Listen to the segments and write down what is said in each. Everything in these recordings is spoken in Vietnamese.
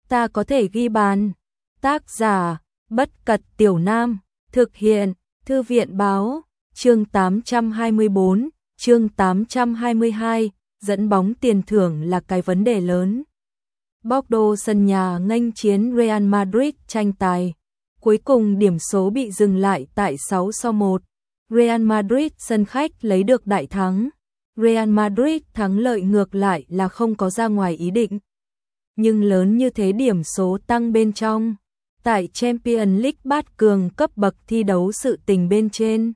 ta có thể ghi bàn. Tác giả, Bất Cật Tiểu Nam, thực hiện, Thư viện Báo, chương 824, chương 822, dẫn bóng tiền thưởng là cái vấn đề lớn. Bordeaux sân nhà nghênh chiến Real Madrid tranh tài. Cuối cùng điểm số bị dừng lại tại 6-1. Real Madrid sân khách lấy được đại thắng. Real Madrid thắng lợi ngược lại là không có ra ngoài ý định. Nhưng lớn như thế điểm số tăng bên trong. Tại Champions League bát cường cấp bậc thi đấu sự tình bên trên.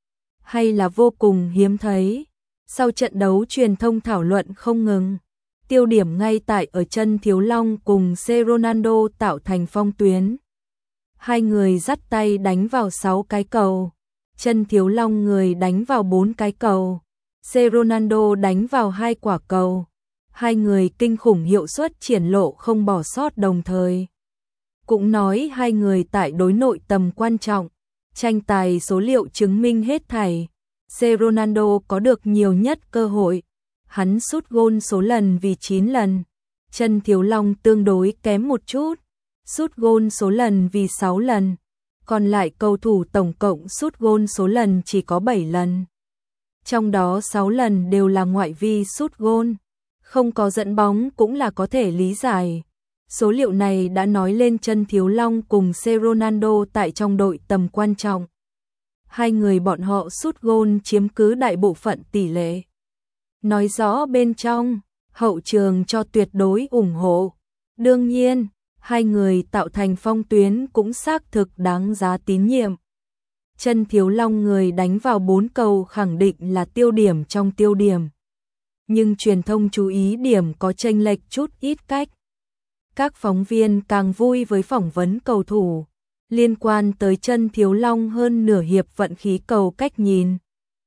Hay là vô cùng hiếm thấy. Sau trận đấu truyền thông thảo luận không ngừng. Tiêu điểm ngay tại ở chân Thiếu Long cùng C. Ronaldo tạo thành phong tuyến. Hai người dắt tay đánh vào 6 cái cầu. Chân Thiếu Long người đánh vào 4 cái cầu. C. Ronaldo đánh vào 2 quả cầu. Hai người kinh khủng hiệu suất triển lộ không bỏ sót đồng thời. Cũng nói hai người tại đối nội tầm quan trọng. Tranh tài số liệu chứng minh hết thảy. C. Ronaldo có được nhiều nhất cơ hội. Hắn sút gôn số lần vì 9 lần. Chân Thiếu Long tương đối kém một chút. Sút gôn số lần vì 6 lần. Còn lại cầu thủ tổng cộng sút gôn số lần chỉ có 7 lần. Trong đó 6 lần đều là ngoại vi sút gôn. Không có dẫn bóng cũng là có thể lý giải. Số liệu này đã nói lên chân Thiếu Long cùng C. Ronaldo tại trong đội tầm quan trọng. Hai người bọn họ sút gôn chiếm cứ đại bộ phận tỷ lệ. Nói rõ bên trong, hậu trường cho tuyệt đối ủng hộ. Đương nhiên, hai người tạo thành phong tuyến cũng xác thực đáng giá tín nhiệm. Chân Thiếu Long người đánh vào 4 cầu khẳng định là tiêu điểm trong tiêu điểm. Nhưng truyền thông chú ý điểm có chênh lệch chút ít cách. Các phóng viên càng vui với phỏng vấn cầu thủ. Liên quan tới chân Thiếu Long hơn nửa hiệp vận khí cầu cách nhìn.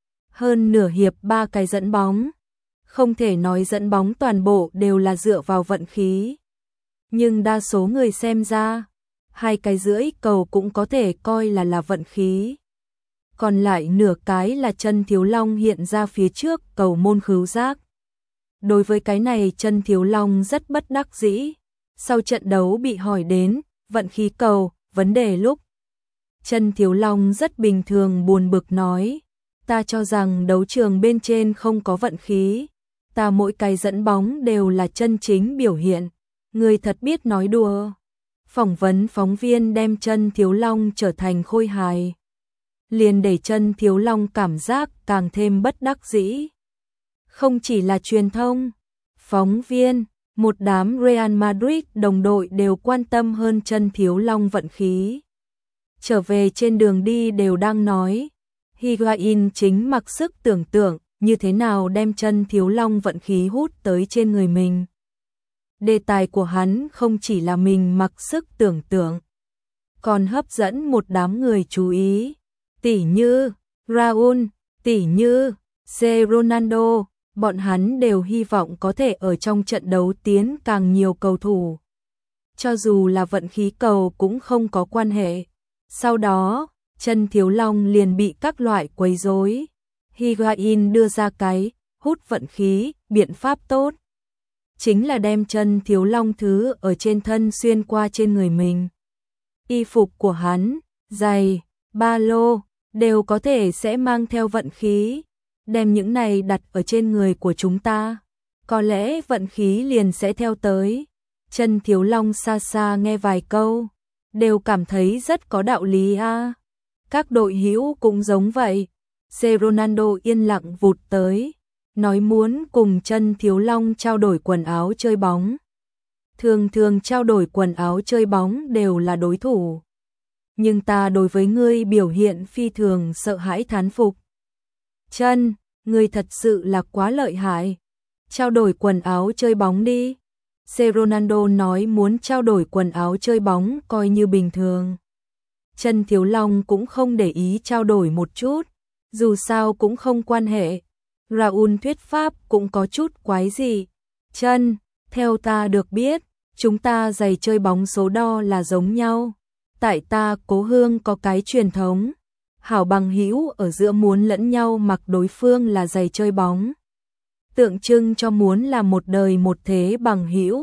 Hơn nửa hiệp 3 cái dẫn bóng. Không thể nói dẫn bóng toàn bộ đều là dựa vào vận khí. Nhưng đa số người xem ra, 2 cái rưỡi cầu cũng có thể coi là vận khí. Còn lại nửa cái là chân Thiếu Long hiện ra phía trước cầu môn khứu giác. Đối với cái này chân Thiếu Long rất bất đắc dĩ. Sau trận đấu bị hỏi đến, vận khí cầu, vấn đề lúc. Chân Thiếu Long rất bình thường buồn bực nói, ta cho rằng đấu trường bên trên không có vận khí. Ta mỗi cái dẫn bóng đều là chân chính biểu hiện. Người thật biết nói đùa. Phỏng vấn phóng viên đem chân Thiếu Long trở thành khôi hài. Liền để chân Thiếu Long cảm giác càng thêm bất đắc dĩ. Không chỉ là truyền thông, phóng viên, một đám Real Madrid đồng đội đều quan tâm hơn chân Thiếu Long vận khí. Trở về trên đường đi đều đang nói, Higuain chính mặc sức tưởng tượng như thế nào đem chân Thiếu Long vận khí hút tới trên người mình. Đề tài của hắn không chỉ là mình mặc sức tưởng tượng, còn hấp dẫn một đám người chú ý. Tỉ như Raúl, tỉ như C. Ronaldo, bọn hắn đều hy vọng có thể ở trong trận đấu tiến càng nhiều cầu thủ. Cho dù là vận khí cầu cũng không có quan hệ. Sau đó, chân Thiếu Long liền bị các loại quấy rối. Higuain đưa ra cái hút vận khí, biện pháp tốt. Chính là đem chân Thiếu Long thứ ở trên thân xuyên qua trên người mình. Y phục của hắn, giày, ba lô, đều có thể sẽ mang theo vận khí. Đem những này đặt ở trên người của chúng ta. Có lẽ vận khí liền sẽ theo tới. Chân Thiếu Long xa xa nghe vài câu. Đều cảm thấy rất có đạo lý a. Các đội hữu cũng giống vậy. C. Ronaldo yên lặng vụt tới. Nói muốn cùng chân Thiếu Long trao đổi quần áo chơi bóng. Thường thường trao đổi quần áo chơi bóng đều là đối thủ. Nhưng ta đối với ngươi biểu hiện phi thường sợ hãi thán phục. Chân, ngươi thật sự là quá lợi hại. Trao đổi quần áo chơi bóng đi. C. Ronaldo nói muốn trao đổi quần áo chơi bóng coi như bình thường. Chân Thiếu Long cũng không để ý trao đổi một chút. Dù sao cũng không quan hệ. Raúl thuyết pháp cũng có chút quái gì. Chân, theo ta được biết, chúng ta giày chơi bóng số đo là giống nhau. Tại ta Cố Hương có cái truyền thống. Hảo bằng hữu ở giữa muốn lẫn nhau mặc đối phương là giày chơi bóng. Tượng trưng cho muốn là một đời một thế bằng hữu.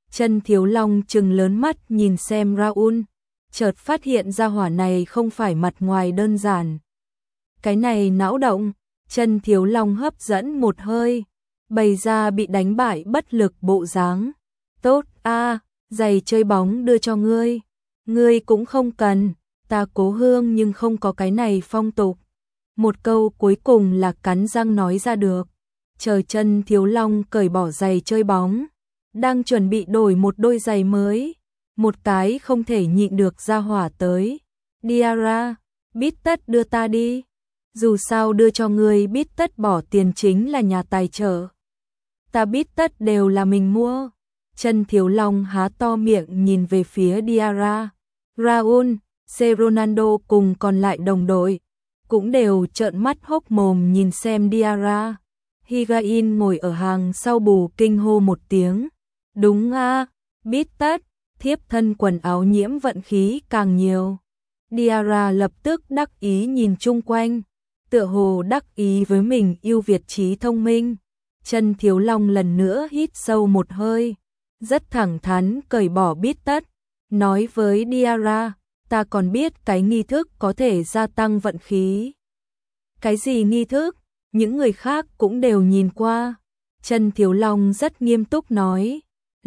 Chân Thiếu Long trừng lớn mắt nhìn xem Raoul, chợt phát hiện ra hỏa này không phải mặt ngoài đơn giản. Cái này não động, Chân Thiếu Long hấp dẫn một hơi, bày ra bị đánh bại bất lực bộ dáng. Tốt a, giày chơi bóng đưa cho ngươi. Ngươi cũng không cần, ta Cố Hương nhưng không có cái này phong tục. Một câu cuối cùng là cắn răng nói ra được. Chờ Chân Thiếu Long cởi bỏ giày chơi bóng, đang chuẩn bị đổi một đôi giày mới, một cái không thể nhịn được ra hỏa tới. Diarra, bít tất đưa ta đi. Dù sao đưa cho ngươi bít tất bỏ tiền chính là nhà tài trợ. Ta bít tất đều là mình mua. Chân Thiếu Long há to miệng nhìn về phía Diarra. Raoul, Ronaldo cùng còn lại đồng đội cũng đều trợn mắt hốc mồm nhìn xem Diarra. Higuain ngồi ở hàng sau bù kinh hô một tiếng. Đúng a, bít tất, thiếp thân quần áo nhiễm vận khí càng nhiều. Diarra lập tức đắc ý nhìn chung quanh, tựa hồ đắc ý với mình ưu việt trí thông minh. Chân Thiếu Long lần nữa hít sâu một hơi, rất thẳng thắn cởi bỏ bít tất, nói với Diarra, ta còn biết cái nghi thức có thể gia tăng vận khí. Cái gì nghi thức? Những người khác cũng đều nhìn qua. Chân Thiếu Long rất nghiêm túc nói.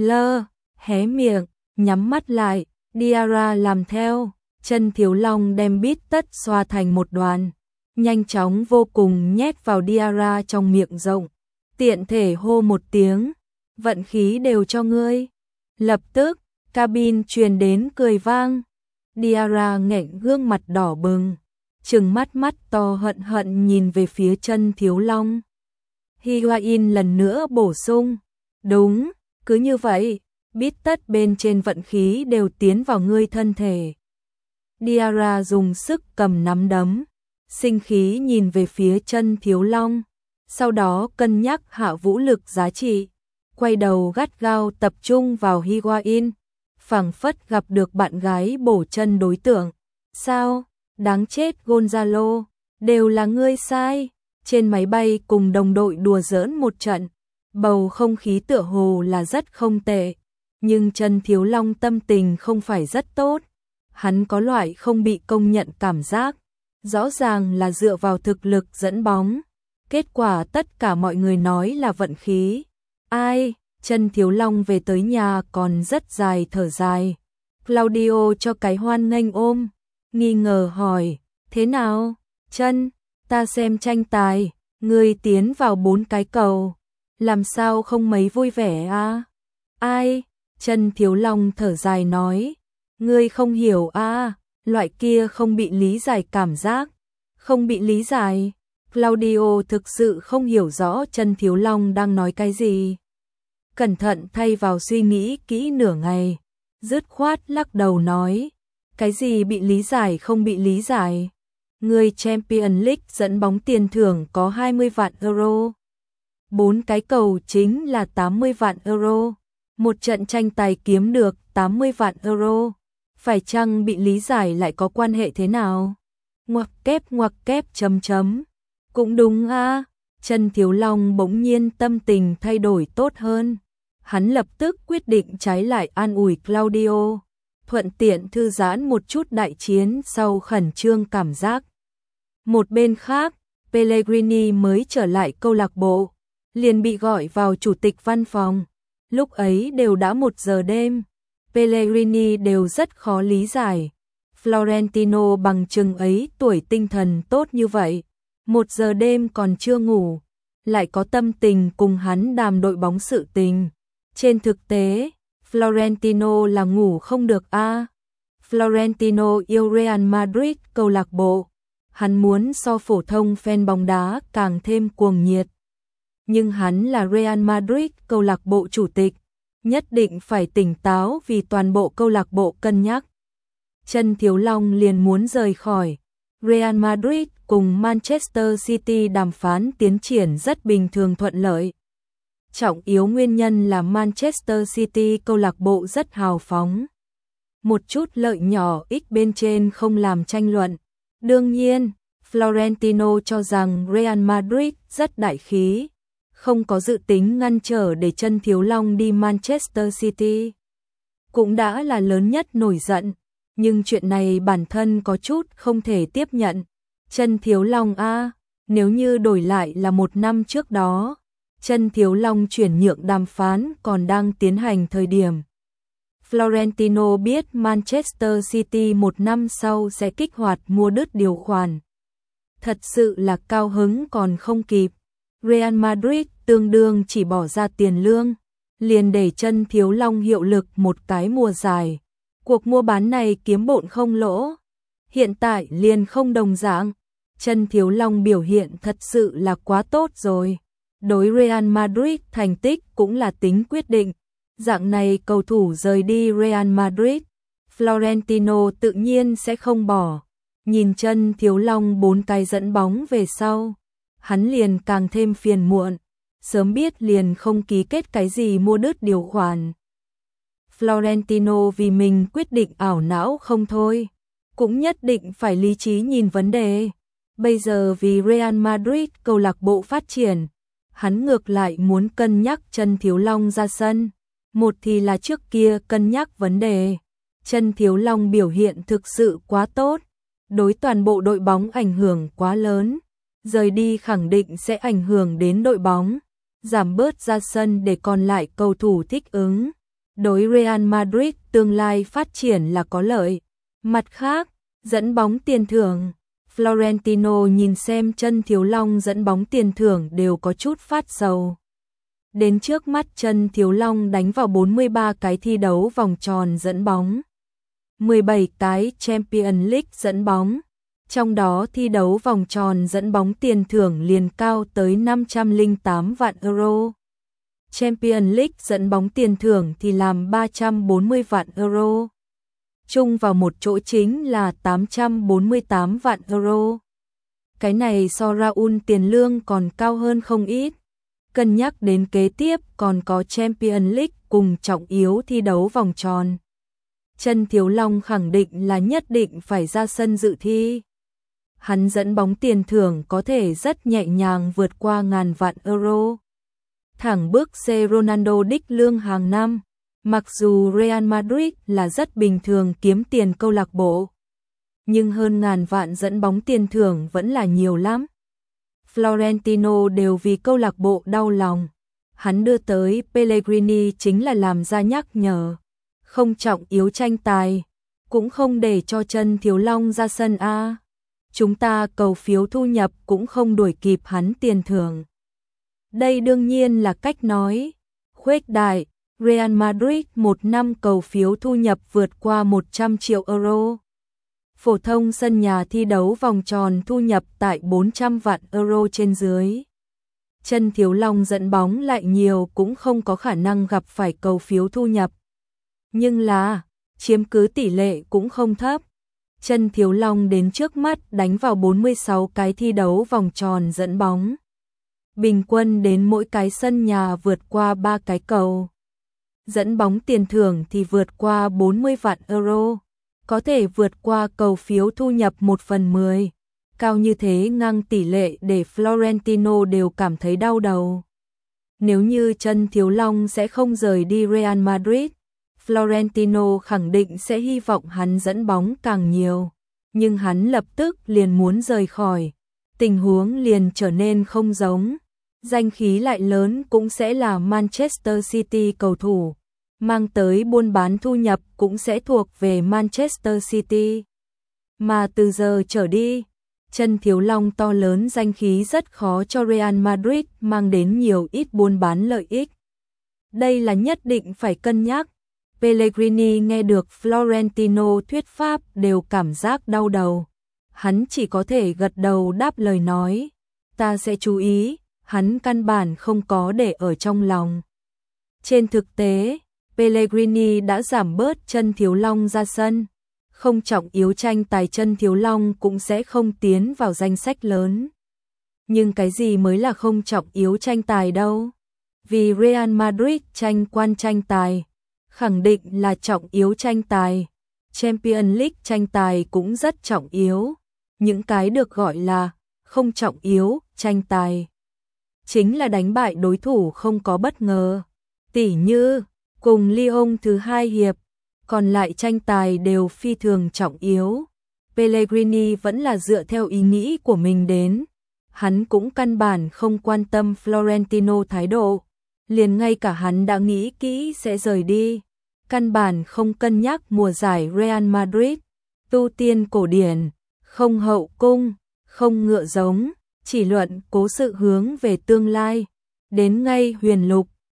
Hé miệng, nhắm mắt lại, Diarra làm theo. Chân Thiếu Long đem bít tất xoa thành một đoàn, nhanh chóng vô cùng nhét vào Diarra trong miệng rộng. Tiện thể hô một tiếng, vận khí đều cho ngươi. Lập tức, cabin truyền đến cười vang. Diarra nghẹn gương mặt đỏ bừng, trừng mắt to hận hận nhìn về phía Chân Thiếu Long. Higuain lần nữa bổ sung, đúng, cứ như vậy, bít tất bên trên vận khí đều tiến vào ngươi thân thể. Diarra dùng sức cầm nắm đấm, sinh khí nhìn về phía Chân Thiếu Long, sau đó cân nhắc hạ vũ lực giá trị, quay đầu gắt gao tập trung vào Higuain, phảng phất gặp được bạn gái bổ chân đối tượng. Sao? Đáng chết Gonzalo, đều là ngươi sai. Trên máy bay cùng đồng đội đùa giỡn một trận, bầu không khí tựa hồ là rất không tệ, nhưng Chân Thiếu Long tâm tình không phải rất tốt. Hắn có loại không bị công nhận cảm giác, rõ ràng là dựa vào thực lực dẫn bóng, kết quả tất cả mọi người nói là vận khí. Ai? Chân Thiếu Long về tới nhà còn rất dài thở dài. Claudio cho cái hoan nghênh ôm, nghi ngờ hỏi, thế nào? Chân, ta xem tranh tài, ngươi tiến vào 4 cái cầu, làm sao không mấy vui vẻ à? Ai? Chân Thiếu Long thở dài nói, ngươi không hiểu à, loại kia không bị lý giải cảm giác. Không bị lý giải? Claudio thực sự không hiểu rõ Chân Thiếu Long đang nói cái gì. Cẩn thận thay vào suy nghĩ kỹ nửa ngày, dứt khoát lắc đầu nói, cái gì bị lý giải không bị lý giải? Người Champions League dẫn bóng tiền thưởng có 20 vạn euro. 4 cái cầu chính là 80 vạn euro. Một trận tranh tài kiếm được 80 vạn euro. Phải chăng bị lý giải lại có quan hệ thế nào? Ngoặc kép chấm chấm. Cũng đúng a. Chân Thiếu Long bỗng nhiên tâm tình thay đổi tốt hơn. Hắn lập tức quyết định trái lại an ủi Claudio, thuận tiện thư giãn một chút đại chiến sau khẩn trương cảm giác. Một bên khác, Pellegrini mới trở lại câu lạc bộ, liền bị gọi vào chủ tịch văn phòng. Lúc ấy đều đã 1 giờ đêm, Pellegrini đều rất khó lý giải. Florentino bằng chừng ấy tuổi tinh thần tốt như vậy, 1 giờ đêm còn chưa ngủ, lại có tâm tình cùng hắn đàm đội bóng sự tình. Trên thực tế, Florentino là ngủ không được a. Florentino yêu Real Madrid câu lạc bộ, hắn muốn so phổ thông fan bóng đá càng thêm cuồng nhiệt. Nhưng hắn là Real Madrid câu lạc bộ chủ tịch, nhất định phải tỉnh táo vì toàn bộ câu lạc bộ cân nhắc. Chân Thiếu Long liền muốn rời khỏi. Real Madrid cùng Manchester City đàm phán tiến triển rất bình thường thuận lợi. Trọng yếu nguyên nhân là Manchester City câu lạc bộ rất hào phóng. Một chút lợi nhỏ ích bên trên không làm tranh luận. Đương nhiên, Florentino cho rằng Real Madrid rất đại khí, không có dự tính ngăn trở để chân Thiếu Long đi Manchester City. Cũng đã là lớn nhất nổi giận, nhưng chuyện này bản thân có chút không thể tiếp nhận. Chân Thiếu Long nếu như đổi lại là 1 năm trước đó, chân Thiếu Long chuyển nhượng đàm phán còn đang tiến hành thời điểm. Florentino biết Manchester City 1 năm sau sẽ kích hoạt mua đứt điều khoản. Thật sự là cao hứng còn không kịp. Real Madrid tương đương chỉ bỏ ra tiền lương, liền để chân Thiếu Long hiệu lực một cái mùa dài. Cuộc mua bán này kiếm bộn không lỗ. Hiện tại liền không đồng dạng. Chân Thiếu Long biểu hiện thật sự là quá tốt rồi. Đối Real Madrid thành tích cũng là tính quyết định. Dạng này cầu thủ rời đi Real Madrid, Florentino tự nhiên sẽ không bỏ. Nhìn chân Thiếu Long 4 cái dẫn bóng về sau, hắn liền càng thêm phiền muộn. Sớm biết liền không ký kết cái gì mua đứt điều khoản. Florentino vì mình quyết định ảo não không thôi, cũng nhất định phải lý trí nhìn vấn đề. Bây giờ vì Real Madrid câu lạc bộ phát triển, hắn ngược lại muốn cân nhắc chân Thiếu Long ra sân. Một thì là trước kia cân nhắc vấn đề, chân Thiếu Long biểu hiện thực sự quá tốt, đối toàn bộ đội bóng ảnh hưởng quá lớn, rời đi khẳng định sẽ ảnh hưởng đến đội bóng, giảm bớt ra sân để còn lại cầu thủ thích ứng. Đối Real Madrid tương lai phát triển là có lợi. Mặt khác, dẫn bóng tiền thưởng, Florentino nhìn xem chân Thiếu Long dẫn bóng tiền thưởng đều có chút phát sầu. Đến trước mắt chân Thiếu Long đánh vào 43 cái thi đấu vòng tròn dẫn bóng, 17 cái Champions League dẫn bóng, trong đó thi đấu vòng tròn dẫn bóng tiền thưởng liền cao tới 508 vạn euro. Champions League dẫn bóng tiền thưởng thì làm 340 vạn euro. Chung vào một chỗ chính là 848 vạn euro. Cái này so Raúl tiền lương còn cao hơn không ít. Cân nhắc đến kế tiếp còn có Champions League cùng trọng yếu thi đấu vòng tròn. Chân Thiếu Long khẳng định là nhất định phải ra sân dự thi. Hắn dẫn bóng tiền thưởng có thể rất nhẹ nhàng vượt qua 1000 vạn euro. Thẳng bước xe Ronaldo đích lương hàng năm. Mặc dù Real Madrid là rất bình thường kiếm tiền câu lạc bộ, nhưng hơn 1000 vạn dẫn bóng tiền thưởng vẫn là nhiều lắm. Florentino đều vì câu lạc bộ đau lòng. Hắn đưa tới Pellegrini chính là làm ra nhắc nhở, không trọng yếu tranh tài, cũng không để cho chân Thiếu Long ra sân a. Chúng ta cầu phiếu thu nhập cũng không đuổi kịp hắn tiền thưởng. Đây đương nhiên là cách nói khuếch đại. Real Madrid 1 năm cầu phiếu thu nhập vượt qua 100 triệu euro. Phổ thông sân nhà thi đấu vòng tròn thu nhập tại 400 vạn euro trên dưới. Chân Thiếu Long dẫn bóng lại nhiều cũng không có khả năng gặp phải cầu phiếu thu nhập. Nhưng là, chiếm cứ tỷ lệ cũng không thấp. Chân Thiếu Long đến trước mắt đánh vào 46 cái thi đấu vòng tròn dẫn bóng. Bình quân đến mỗi cái sân nhà vượt qua 3 cái cầu. Dẫn bóng tiền thưởng thì vượt qua 40 vạn euro, có thể vượt qua cầu phiếu thu nhập 1/10. Cao như thế ngang tỷ lệ để Florentino đều cảm thấy đau đầu. Nếu như chân Thiếu Long sẽ không rời đi Real Madrid, Florentino khẳng định sẽ hy vọng hắn dẫn bóng càng nhiều. Nhưng hắn lập tức liền muốn rời khỏi, tình huống liền trở nên không giống. Danh khí lại lớn cũng sẽ là Manchester City cầu thủ, mang tới buôn bán thu nhập cũng sẽ thuộc về Manchester City. Mà từ giờ trở đi, chân Thiếu Long to lớn danh khí rất khó cho Real Madrid mang đến nhiều ít buôn bán lợi ích. Đây là nhất định phải cân nhắc. Pellegrini nghe được Florentino thuyết pháp đều cảm giác đau đầu. Hắn chỉ có thể gật đầu đáp lời nói, ta sẽ chú ý. Hắn căn bản không có để ở trong lòng. Trên thực tế, Pellegrini đã giảm bớt chân Thiếu Long ra sân. Không trọng yếu tranh tài chân Thiếu Long cũng sẽ không tiến vào danh sách lớn. Nhưng cái gì mới là không trọng yếu tranh tài đâu? Vì Real Madrid tranh quan tranh tài, khẳng định là trọng yếu tranh tài. Champions League tranh tài cũng rất trọng yếu. Những cái được gọi là không trọng yếu tranh tài chính là đánh bại đối thủ không có bất ngờ. Tỉ như, cùng Lyon thứ 2 hiệp, còn lại tranh tài đều phi thường trọng yếu. Pellegrini vẫn là dựa theo ý nghĩ của mình đến. Hắn cũng căn bản không quan tâm Florentino thái độ. Liền ngay cả hắn đã nghĩ kỹ sẽ rời đi. Căn bản không cân nhắc mùa giải Real Madrid. Tu tiên cổ điển, không hậu cung, không ngựa giống, chỉ luận cố sự hướng về tương lai. Đến ngay huyền lục,